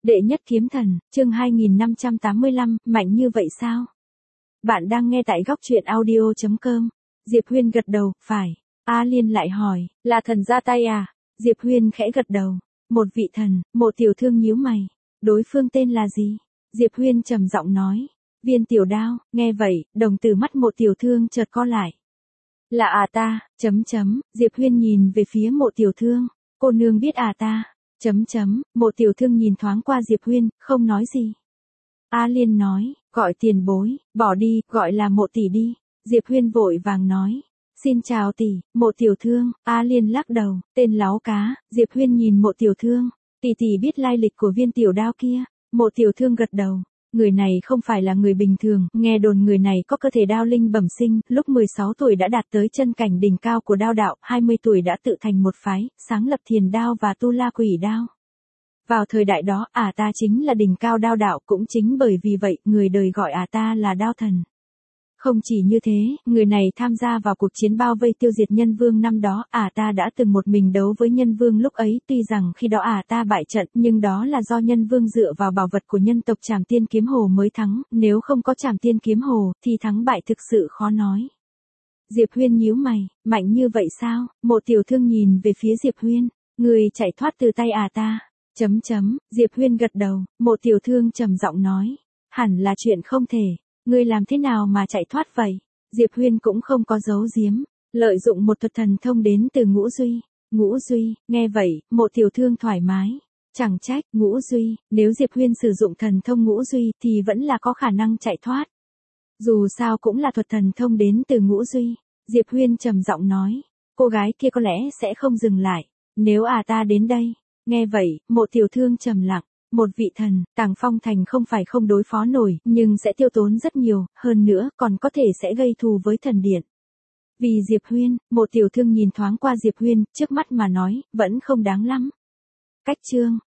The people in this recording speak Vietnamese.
Đệ nhất kiếm thần, chương 2585, mạnh như vậy sao? Bạn đang nghe tại góc truyện audio.com. Diệp Huyên gật đầu, phải. A Liên lại hỏi, là thần ra tay à? Diệp Huyên khẽ gật đầu. Một vị thần, Mộ tiểu thương nhíu mày. Đối phương tên là gì? Diệp Huyên trầm giọng nói. Viên tiểu đao, nghe vậy, đồng tử mắt Mộ tiểu thương chợt co lại. Là à ta, Diệp Huyên nhìn về phía Mộ tiểu thương. Cô nương biết à ta, Mộ tiểu thương nhìn thoáng qua Diệp Huyên, không nói gì. A Liên nói, gọi tiền bối, bỏ đi, gọi là Mộ tỷ đi. Diệp Huyên vội vàng nói, xin chào tỷ, Mộ tiểu thương. A Liên lắc đầu, tên láo cá. Diệp Huyên nhìn Mộ tiểu thương, tỷ biết lai lịch của viên tiểu đao kia. Mộ tiểu thương gật đầu. Người này không phải là người bình thường, nghe đồn người này có cơ thể đao linh bẩm sinh, lúc 16 tuổi đã đạt tới chân cảnh đỉnh cao của đao đạo, 20 tuổi đã tự thành một phái, sáng lập thiền đao và tu la quỷ đao. Vào thời đại đó, ta chính là đỉnh cao đao đạo, cũng chính bởi vì vậy, người đời gọi ta là đao thần. Không chỉ như thế, người này tham gia vào cuộc chiến bao vây tiêu diệt nhân vương năm đó, ta đã từng một mình đấu với nhân vương lúc ấy, tuy rằng khi đó ta bại trận, nhưng đó là do nhân vương dựa vào bảo vật của nhân tộc Trảm Tiên Kiếm Hồ mới thắng, nếu không có Trảm Tiên Kiếm Hồ, thì thắng bại thực sự khó nói. Diệp Huyên nhíu mày, mạnh như vậy sao? Mộ tiểu thương nhìn về phía Diệp Huyên, người chạy thoát từ tay ta. Diệp Huyên gật đầu, Mộ tiểu thương trầm giọng nói, hẳn là chuyện không thể. Ngươi làm thế nào mà chạy thoát vậy? Diệp Huyên cũng không có giấu giếm, lợi dụng một thuật thần thông đến từ Ngũ Duy. Ngũ Duy, nghe vậy, Mộ tiểu thương thoải mái. Chẳng trách, Ngũ Duy, nếu Diệp Huyên sử dụng thần thông Ngũ Duy thì vẫn là có khả năng chạy thoát. Dù sao cũng là thuật thần thông đến từ Ngũ Duy. Diệp Huyên trầm giọng nói, cô gái kia có lẽ sẽ không dừng lại, nếu ta đến đây. Nghe vậy, Mộ tiểu thương trầm lặng. Một vị thần, Tàng Phong Thành không phải không đối phó nổi, nhưng sẽ tiêu tốn rất nhiều, hơn nữa còn có thể sẽ gây thù với thần điện. Vì Diệp Huyên, Mộ tiểu thương nhìn thoáng qua Diệp Huyên, trước mắt mà nói, vẫn không đáng lắm. Cách chương,